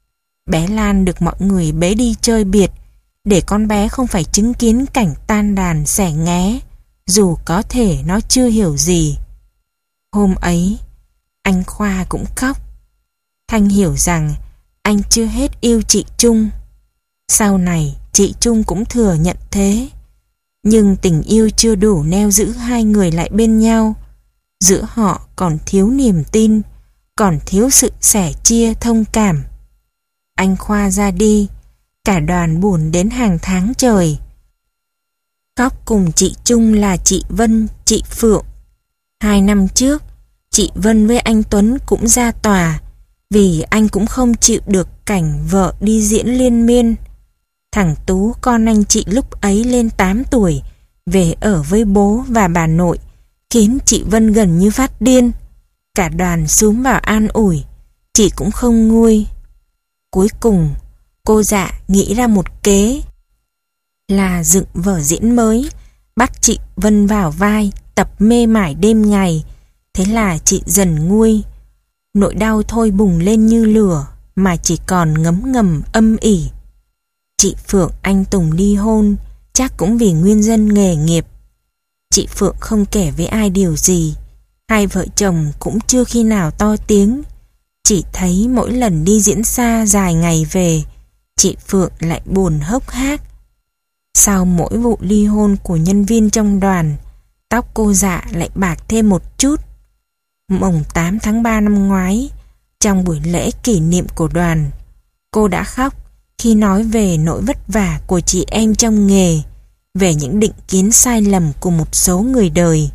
Bé Lan được mọi người bế đi chơi biệt, để con bé không phải chứng kiến cảnh tan đàn xẻ nghé, dù có thể nó chưa hiểu gì. Hôm ấy, anh Khoa cũng khóc. Thanh hiểu rằng anh chưa hết yêu chị Trung. Sau này, chị Trung cũng thừa nhận thế. Nhưng tình yêu chưa đủ neo giữ hai người lại bên nhau. Giữa họ còn thiếu niềm tin, còn thiếu sự sẻ chia thông cảm. Anh Khoa ra đi, cả đoàn buồn đến hàng tháng trời. Khóc cùng chị Trung là chị Vân, chị Phượng. Hai năm trước, chị Vân với anh Tuấn cũng ra tòa, vì anh cũng không chịu được cảnh vợ đi diễn liên miên. Thằng Tú, con anh chị lúc ấy lên tám tuổi, về ở với bố và bà nội, khiến chị Vân gần như phát điên. Cả đoàn xúm vào an ủi, chị cũng không nguôi. Cuối cùng, cô Dạ nghĩ ra một kế, là dựng vở diễn mới, bắt chị Vân vào vai, tập mê mải đêm ngày. Thế là chị dần nguôi. Nỗi đau thôi bùng lên như lửa, mà chỉ còn ngấm ngầm âm ỉ. Chị Phượng anh Tùng ly hôn, chắc cũng vì nguyên nhân nghề nghiệp. Chị Phượng không kể với ai điều gì. Hai vợ chồng cũng chưa khi nào to tiếng. Chỉ thấy mỗi lần đi diễn xa dài ngày về, chị Phượng lại buồn hốc hác. Sau mỗi vụ ly hôn của nhân viên trong đoàn, tóc cô Dạ lại bạc thêm một chút. Mùng tám tháng ba năm ngoái, trong buổi lễ kỷ niệm của đoàn, cô đã khóc khi nói về nỗi vất vả của chị em trong nghề, về những định kiến sai lầm của một số người đời.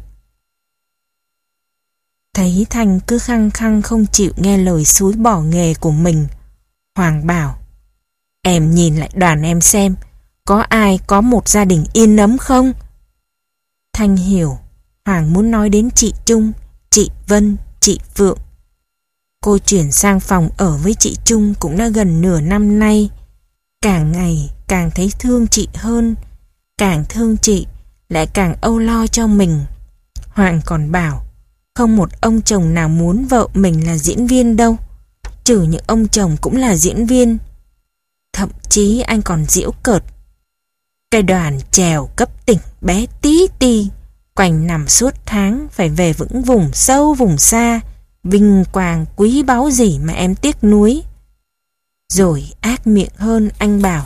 Thấy Thanh cứ khăng khăng không chịu nghe lời xúi bỏ nghề của mình, Hoàng bảo: "Em nhìn lại đoàn em xem, có ai có một gia đình yên ấm không?" Thanh hiểu Hoàng muốn nói đến chị Trung, chị Vân, chị Phượng. Cô chuyển sang phòng ở với chị Trung cũng đã gần nửa năm nay. Càng ngày càng thấy thương chị hơn, càng thương chị lại càng âu lo cho mình. Hoàng còn bảo không một ông chồng nào muốn vợ mình là diễn viên đâu, trừ những ông chồng cũng là diễn viên. Thậm chí anh còn giễu cợt: "Cái đoàn chèo cấp tỉnh bé tí ti, quanh nằm suốt tháng, phải về vững vùng sâu vùng xa, vinh quang quý báu gì mà em tiếc nuối." Rồi ác miệng hơn anh bảo: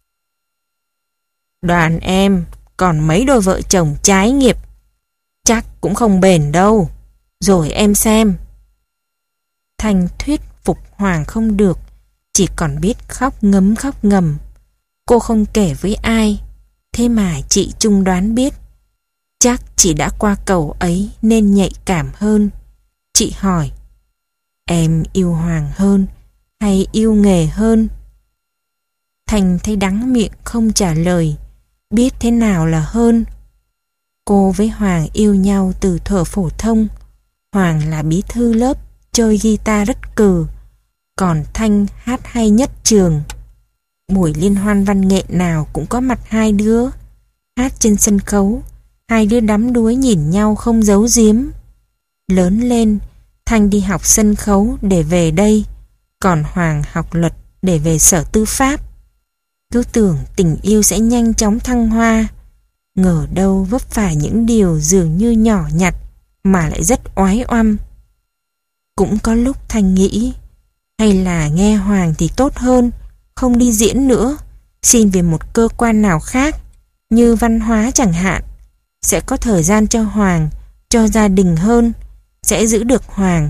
"Đoàn em còn mấy đôi vợ chồng trái nghiệp, chắc cũng không bền đâu, rồi em xem." Thanh thuyết phục Hoàng không được, chỉ còn biết khóc ngấm khóc ngầm. Cô không kể với ai, thế mà chị Trung đoán biết. Chắc chị đã qua cầu ấy nên nhạy cảm hơn. Chị hỏi: "Em yêu Hoàng hơn hay yêu nghề hơn?" Thanh thấy đắng miệng không trả lời, biết thế nào là hơn. Cô với Hoàng yêu nhau từ thuở phổ thông. Hoàng là bí thư lớp, chơi guitar rất cừ, còn Thanh hát hay nhất trường. Buổi liên hoan văn nghệ nào cũng có mặt hai đứa. Hát trên sân khấu, hai đứa đắm đuối nhìn nhau không giấu giếm. Lớn lên, Thanh đi học sân khấu để về đây, còn Hoàng học luật để về Sở Tư pháp. Cứ tưởng tình yêu sẽ nhanh chóng thăng hoa, ngờ đâu vấp phải những điều dường như nhỏ nhặt mà lại rất oái oăm. Cũng có lúc Thanh nghĩ, hay là nghe Hoàng thì tốt hơn, không đi diễn nữa, xin về một cơ quan nào khác, như văn hóa chẳng hạn. Sẽ có thời gian cho Hoàng, cho gia đình hơn, sẽ giữ được Hoàng.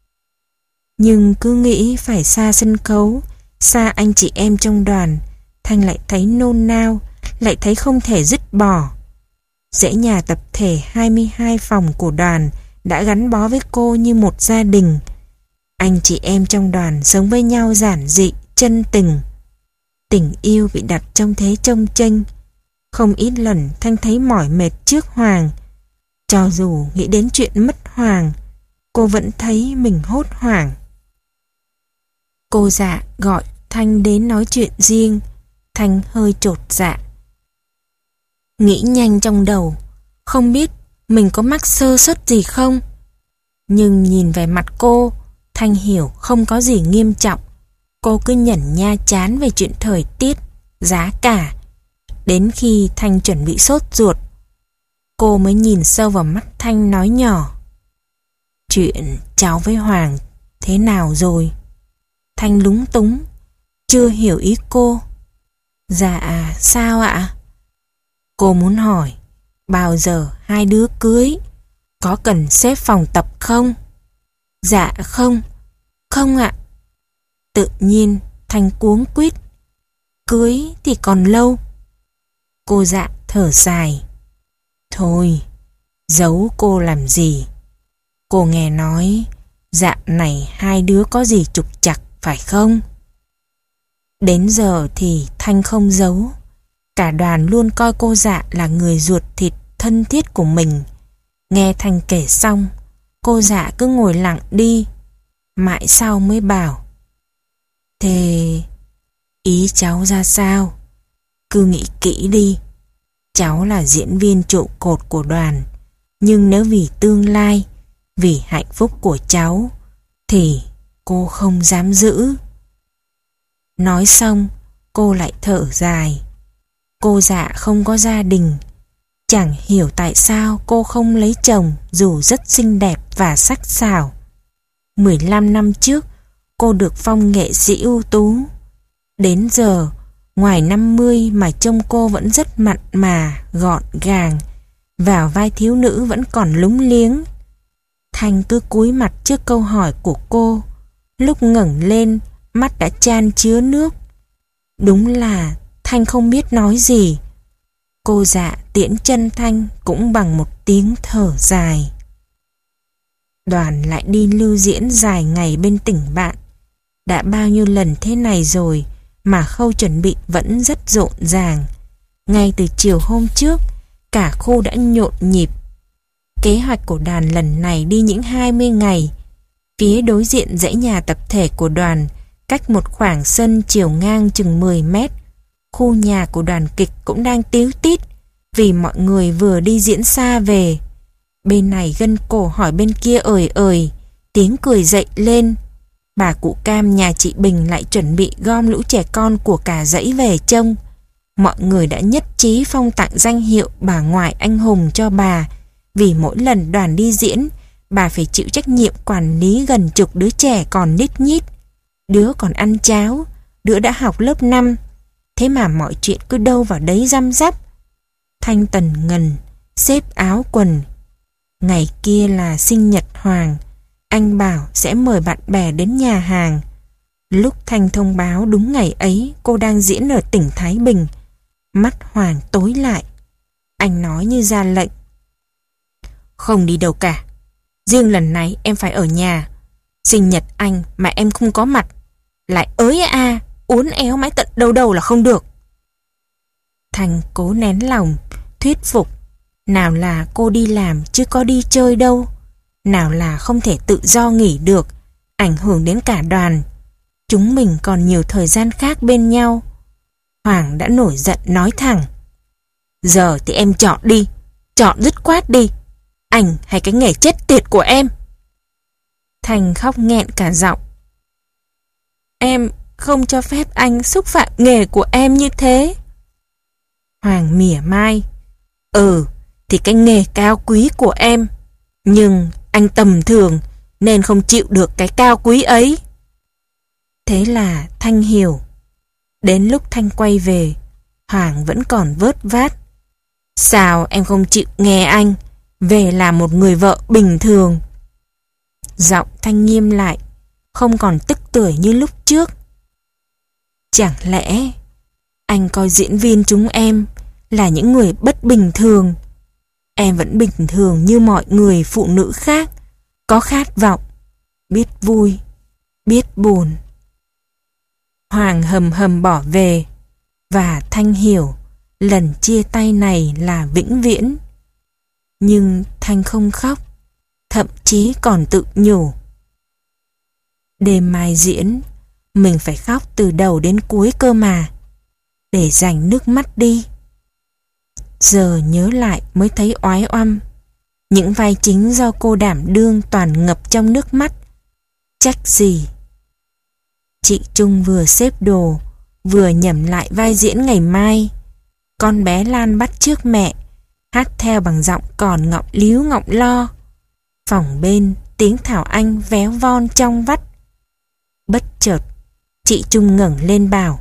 Nhưng cứ nghĩ phải xa sân khấu, xa anh chị em trong đoàn, Thanh lại thấy nôn nao, lại thấy không thể dứt bỏ. Dãy nhà tập thể hai mươi hai phòng của đoàn đã gắn bó với cô như một gia đình. Anh chị em trong đoàn sống với nhau giản dị, chân tình. Tình yêu bị đặt trong thế chông chênh. Không ít lần Thanh thấy mỏi mệt trước Hoàng. Cho dù nghĩ đến chuyện mất Hoàng, cô vẫn thấy mình hốt hoảng. Cô Dạ gọi Thanh đến nói chuyện riêng. Thanh hơi chột dạ. Nghĩ nhanh trong đầu, không biết mình có mắc sơ suất gì không. Nhưng nhìn về mặt cô, Thanh hiểu không có gì nghiêm trọng. Cô cứ nhẩn nha chán về chuyện thời tiết, giá cả. Đến khi Thanh chuẩn bị sốt ruột, cô mới nhìn sâu vào mắt Thanh nói nhỏ: Chuyện cháu với Hoàng thế nào rồi? Thanh lúng túng, chưa hiểu ý cô. Dạ sao ạ? Cô muốn hỏi bao giờ hai đứa cưới, có cần xếp phòng tập không? Dạ không, không ạ. Tự nhiên Thanh cuống quýt. Cưới thì còn lâu. Cô Dạ thở dài. Thôi, giấu cô làm gì? Cô nghe nói dạo này hai đứa có gì trục trặc phải không? Đến giờ thì Thanh không giấu. Cả đoàn luôn coi cô Dạ là người ruột thịt thân thiết của mình. Nghe Thanh kể xong, cô Dạ cứ ngồi lặng đi. Mãi sau mới bảo: Thế ý cháu ra sao? Cứ nghĩ kỹ đi. Cháu là diễn viên trụ cột của đoàn, nhưng nếu vì tương lai, vì hạnh phúc của cháu, thì cô không dám giữ. Nói xong, cô lại thở dài. Cô Dạ không có gia đình. Chẳng hiểu tại sao cô không lấy chồng dù rất xinh đẹp và sắc sảo. mười lăm năm trước, cô được phong nghệ sĩ ưu tú. Đến giờ, ngoài năm mươi mà trông cô vẫn rất mặn mà, gọn gàng. Vào vai thiếu nữ vẫn còn lúng liếng. Thanh cứ cúi mặt trước câu hỏi của cô. Lúc ngẩng lên, mắt đã chan chứa nước. Đúng là Thanh không biết nói gì. Cô Dạ tiễn chân Thanh cũng bằng một tiếng thở dài. Đoàn lại đi lưu diễn dài ngày bên tỉnh bạn. Đã bao nhiêu lần thế này rồi mà khâu chuẩn bị vẫn rất rộn ràng. Ngay từ chiều hôm trước, cả khu đã nhộn nhịp. Kế hoạch của đoàn lần này đi những hai mươi ngày. Phía đối diện dãy nhà tập thể của đoàn, cách một khoảng sân chiều ngang chừng mười mét. Khu nhà của đoàn kịch cũng đang tíu tít, vì mọi người vừa đi diễn xa về. Bên này gân cổ hỏi bên kia ời ời, tiếng cười dậy lên. Bà cụ Cam nhà chị Bình lại chuẩn bị gom lũ trẻ con của cả dãy về trông. Mọi người đã nhất trí phong tặng danh hiệu bà ngoại anh hùng cho bà, vì mỗi lần đoàn đi diễn, bà phải chịu trách nhiệm quản lý gần chục đứa trẻ còn nít nhít. Đứa còn ăn cháo, đứa đã học lớp năm. Thế mà mọi chuyện cứ đâu vào đấy răm rắp. Thanh tần ngần, xếp áo quần. Ngày kia là sinh nhật Hoàng. Anh bảo sẽ mời bạn bè đến nhà hàng. Lúc Thanh thông báo đúng ngày ấy cô đang diễn ở tỉnh Thái Bình, mắt Hoàng tối lại. Anh nói như ra lệnh: Không đi đâu cả. Riêng lần này em phải ở nhà. Sinh nhật anh mà em không có mặt, lại ới a uốn éo mãi tận đầu đầu là không được. Thanh cố nén lòng, thuyết phục. Nào là cô đi làm chứ có đi chơi đâu. Nào là không thể tự do nghỉ được, ảnh hưởng đến cả đoàn. Chúng mình còn nhiều thời gian khác bên nhau. Hoàng đã nổi giận nói thẳng: Giờ thì em chọn đi, chọn dứt khoát đi. Anh hay cái nghề chết tiệt của em. Thanh khóc nghẹn cả giọng. Em không cho phép anh xúc phạm nghề của em như thế. Hoàng mỉa mai: Ừ, thì cái nghề cao quý của em. Nhưng anh tầm thường nên không chịu được cái cao quý ấy. Thế là Thanh hiểu. Đến lúc Thanh quay về, Hoàng vẫn còn vớt vát: Sao em không chịu nghe anh, về làm một người vợ bình thường? Giọng Thanh nghiêm lại, không còn tức tưởi như lúc trước. Chẳng lẽ anh coi diễn viên chúng em là những người bất bình thường? Em vẫn bình thường như mọi người phụ nữ khác, có khát vọng, biết vui, biết buồn. Hoàng hầm hầm bỏ về, và Thanh hiểu lần chia tay này là vĩnh viễn. Nhưng Thanh không khóc, thậm chí còn tự nhủ: Đêm mai diễn, mình phải khóc từ đầu đến cuối cơ mà, để dành nước mắt đi. Giờ nhớ lại mới thấy oái oăm. Những vai chính do cô đảm đương toàn ngập trong nước mắt. Trách gì Chị Trung vừa xếp đồ, vừa nhẩm lại vai diễn ngày mai. Con bé Lan bắt chước mẹ, hát theo bằng giọng còn ngọng líu ngọng lo. Phòng bên, tiếng Thảo Anh véo von trong vắt. Bất chợt, chị Trung ngẩng lên bảo: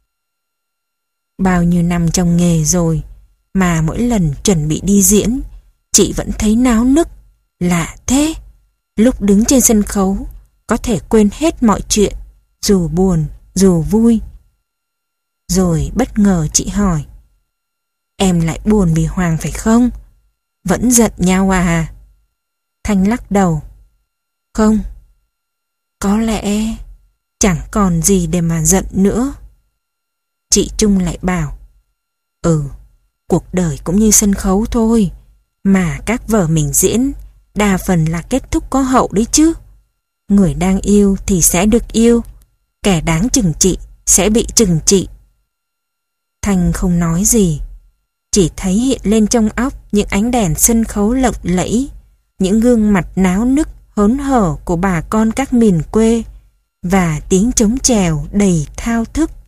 bao nhiêu năm trong nghề rồi, mà mỗi lần chuẩn bị đi diễn, chị vẫn thấy náo nức, lạ thế. Lúc đứng trên sân khấu, có thể quên hết mọi chuyện, dù buồn, dù vui. Rồi bất ngờ chị hỏi: em lại buồn vì Hoàng phải không? Vẫn giận nhau à? Thanh lắc đầu: không, có lẽ chẳng còn gì để mà giận nữa. Chị Trung lại bảo: ừ, cuộc đời cũng như sân khấu thôi, mà các vở mình diễn đa phần là kết thúc có hậu đấy chứ. Người đang yêu thì sẽ được yêu, kẻ đáng trừng trị sẽ bị trừng trị. Thanh không nói gì, chỉ thấy hiện lên trong óc những ánh đèn sân khấu lộng lẫy, những gương mặt náo nức hớn hở của bà con các miền quê, và tiếng trống chèo đầy thao thức.